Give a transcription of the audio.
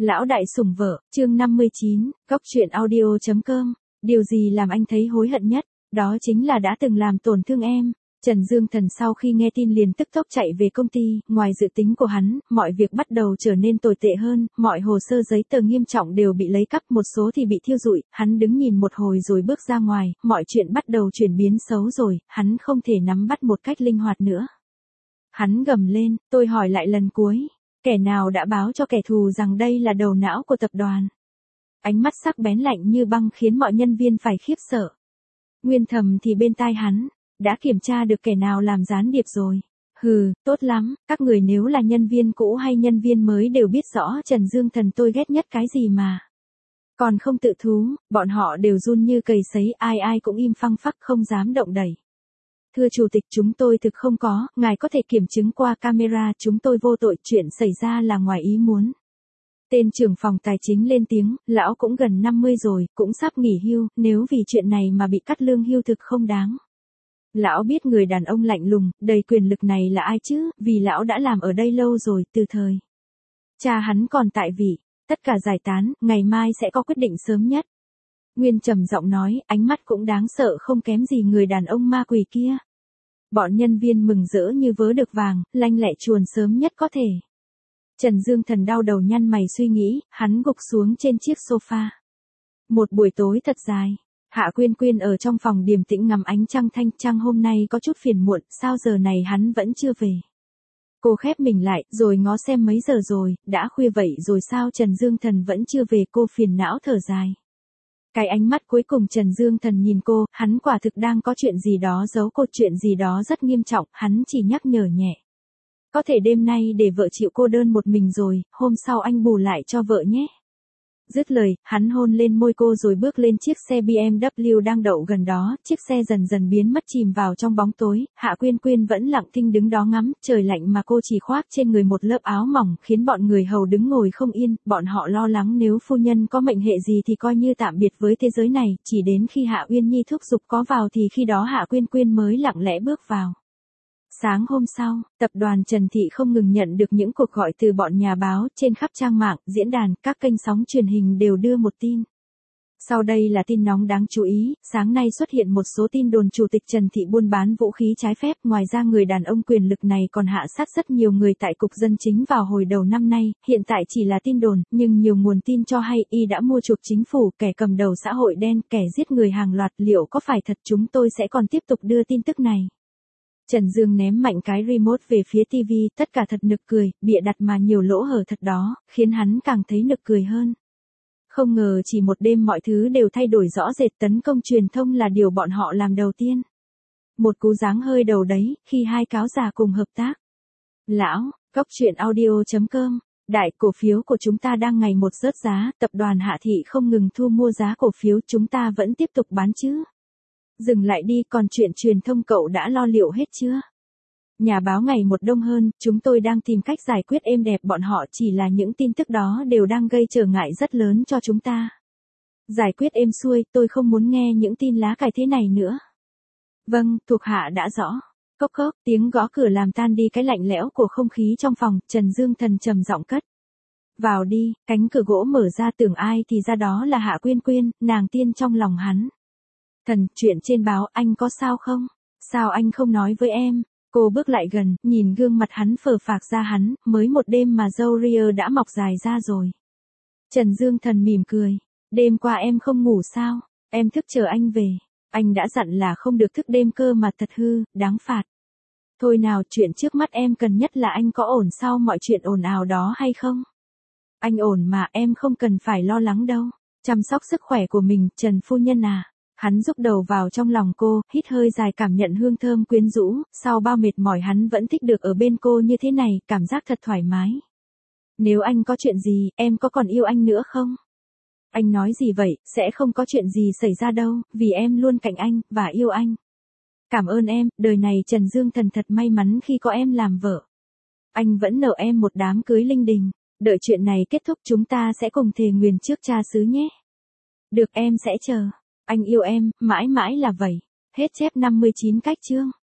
Lão đại sủng vợ, chương 59, Cóc truyện audio.com. Điều gì làm anh thấy hối hận nhất? Đó chính là đã từng làm tổn thương em. Trần Dương Thần sau khi nghe tin liền tức tốc chạy về công ty, ngoài dự tính của hắn, mọi việc bắt đầu trở nên tồi tệ hơn, mọi hồ sơ giấy tờ nghiêm trọng đều bị lấy cắp, một số thì bị thiêu rụi, hắn đứng nhìn một hồi rồi bước ra ngoài, mọi chuyện bắt đầu chuyển biến xấu rồi, hắn không thể nắm bắt một cách linh hoạt nữa. Hắn gầm lên, tôi hỏi lại lần cuối, kẻ nào đã báo cho kẻ thù rằng đây là đầu não của tập đoàn? Ánh mắt sắc bén lạnh như băng khiến mọi nhân viên phải khiếp sợ. Nguyên Thầm thì bên tai hắn, đã kiểm tra được kẻ nào làm gián điệp rồi. Hừ, tốt lắm, các người nếu là nhân viên cũ hay nhân viên mới đều biết rõ Trần Dương Thần tôi ghét nhất cái gì mà. Còn không tự thú, bọn họ đều run như cầy sấy, ai ai cũng im phăng phắc không dám động đẩy. Thưa chủ tịch, chúng tôi thực không có, ngài có thể kiểm chứng qua camera, chúng tôi vô tội, chuyện xảy ra là ngoài ý muốn. Tên trưởng phòng tài chính lên tiếng, lão cũng gần 50 rồi, cũng sắp nghỉ hưu, nếu vì chuyện này mà bị cắt lương hưu thực không đáng. Lão biết người đàn ông lạnh lùng, đầy quyền lực này là ai chứ, vì lão đã làm ở đây lâu rồi, từ thời cha hắn còn tại vị. Tất cả giải tán, ngày mai sẽ có quyết định sớm nhất. Nguyên trầm giọng nói, ánh mắt cũng đáng sợ không kém gì người đàn ông ma quỷ kia. Bọn nhân viên mừng rỡ như vớ được vàng, lanh lẹ chuồn sớm nhất có thể. Trần Dương Thần đau đầu nhăn mày suy nghĩ, hắn gục xuống trên chiếc sofa. Một buổi tối thật dài, Hạ Quyên Quyên ở trong phòng điềm tĩnh ngắm ánh trăng thanh trăng hôm nay có chút phiền muộn, sao giờ này hắn vẫn chưa về. Cô khép mình lại, rồi ngó xem mấy giờ rồi, đã khuya vậy rồi sao Trần Dương Thần vẫn chưa về, cô phiền não thở dài. Cái ánh mắt cuối cùng Trần Dương Thần nhìn cô, hắn quả thực đang có chuyện gì đó giấu cô, chuyện gì đó rất nghiêm trọng, hắn chỉ nhắc nhở nhẹ. Có thể đêm nay để vợ chịu cô đơn một mình rồi, hôm sau anh bù lại cho vợ nhé. Dứt lời, hắn hôn lên môi cô rồi bước lên chiếc xe BMW đang đậu gần đó, chiếc xe dần dần biến mất chìm vào trong bóng tối, Hạ Quyên Quyên vẫn lặng thinh đứng đó ngắm, trời lạnh mà cô chỉ khoác trên người một lớp áo mỏng khiến bọn người hầu đứng ngồi không yên, bọn họ lo lắng nếu phu nhân có mệnh hệ gì thì coi như tạm biệt với thế giới này, chỉ đến khi Hạ Uyên Nhi thúc giục có vào thì khi đó Hạ Quyên Quyên mới lặng lẽ bước vào. Sáng hôm sau, tập đoàn Trần Thị không ngừng nhận được những cuộc gọi từ bọn nhà báo, trên khắp trang mạng, diễn đàn, các kênh sóng truyền hình đều đưa một tin. Sau đây là tin nóng đáng chú ý, sáng nay xuất hiện một số tin đồn Chủ tịch Trần Thị buôn bán vũ khí trái phép, ngoài ra người đàn ông quyền lực này còn hạ sát rất nhiều người tại Cục Dân Chính vào hồi đầu năm nay, hiện tại chỉ là tin đồn, nhưng nhiều nguồn tin cho hay y đã mua chuộc chính phủ, kẻ cầm đầu xã hội đen, kẻ giết người hàng loạt, liệu có phải thật? Chúng tôi sẽ còn tiếp tục đưa tin tức này. Trần Dương ném mạnh cái remote về phía TV, tất cả thật nực cười, bịa đặt mà nhiều lỗ hở thật đó, khiến hắn càng thấy nực cười hơn. Không ngờ chỉ một đêm mọi thứ đều thay đổi rõ rệt, tấn công truyền thông là điều bọn họ làm đầu tiên. Một cú giáng hơi đầu đấy, khi hai cáo già cùng hợp tác. Lão, Cóc truyện audio.com, đại cổ phiếu của chúng ta đang ngày một rớt giá, tập đoàn Hạ Thị không ngừng thu mua giá cổ phiếu, chúng ta vẫn tiếp tục bán chứ. Dừng lại đi, còn chuyện truyền thông cậu đã lo liệu hết chưa? Nhà báo ngày một đông hơn, chúng tôi đang tìm cách giải quyết êm đẹp, bọn họ chỉ là những tin tức đó đều đang gây trở ngại rất lớn cho chúng ta. Giải quyết êm xuôi, tôi không muốn nghe những tin lá cải thế này nữa. Vâng, thuộc hạ đã rõ. Cốc cốc, tiếng gõ cửa làm tan đi cái lạnh lẽo của không khí trong phòng, Trần Dương Thần trầm giọng cất. Vào đi, cánh cửa gỗ mở ra, tưởng ai thì ra đó là Hạ Quyên Quyên, nàng tiên trong lòng hắn. Thần, chuyện trên báo, anh có sao không? Sao anh không nói với em? Cô bước lại gần, nhìn gương mặt hắn phờ phạc ra hắn, mới một đêm mà râu ria đã mọc dài ra rồi. Trần Dương Thần mỉm cười. Đêm qua em không ngủ sao? Em thức chờ anh về. Anh đã dặn là không được thức đêm cơ mà, thật hư, đáng phạt. Thôi nào, chuyện trước mắt em cần nhất là anh có ổn sau mọi chuyện ồn ào đó hay không? Anh ổn mà, em không cần phải lo lắng đâu. Chăm sóc sức khỏe của mình, Trần phu nhân à. Hắn rúc đầu vào trong lòng cô, hít hơi dài cảm nhận hương thơm quyến rũ, sau bao mệt mỏi hắn vẫn thích được ở bên cô như thế này, cảm giác thật thoải mái. Nếu anh có chuyện gì, em có còn yêu anh nữa không? Anh nói gì vậy, sẽ không có chuyện gì xảy ra đâu, vì em luôn cạnh anh, và yêu anh. Cảm ơn em, đời này Trần Dương Thần thật may mắn khi có em làm vợ. Anh vẫn nợ em một đám cưới linh đình, đợi chuyện này kết thúc chúng ta sẽ cùng thề nguyền trước cha xứ nhé. Được, em sẽ chờ. Anh yêu em, mãi mãi là vậy. Hết chép 59 cách chương.